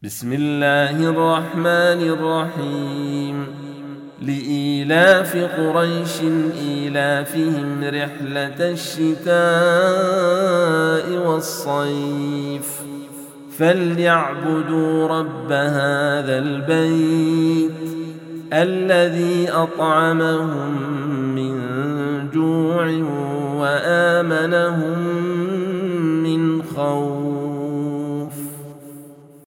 بسم الله الرحمن الرحيم لإيلاف قريش إيلافهم رحلة الشتاء والصيف فليعبدوا رب هذا البيت الذي أطعمهم من جوع وآمنهم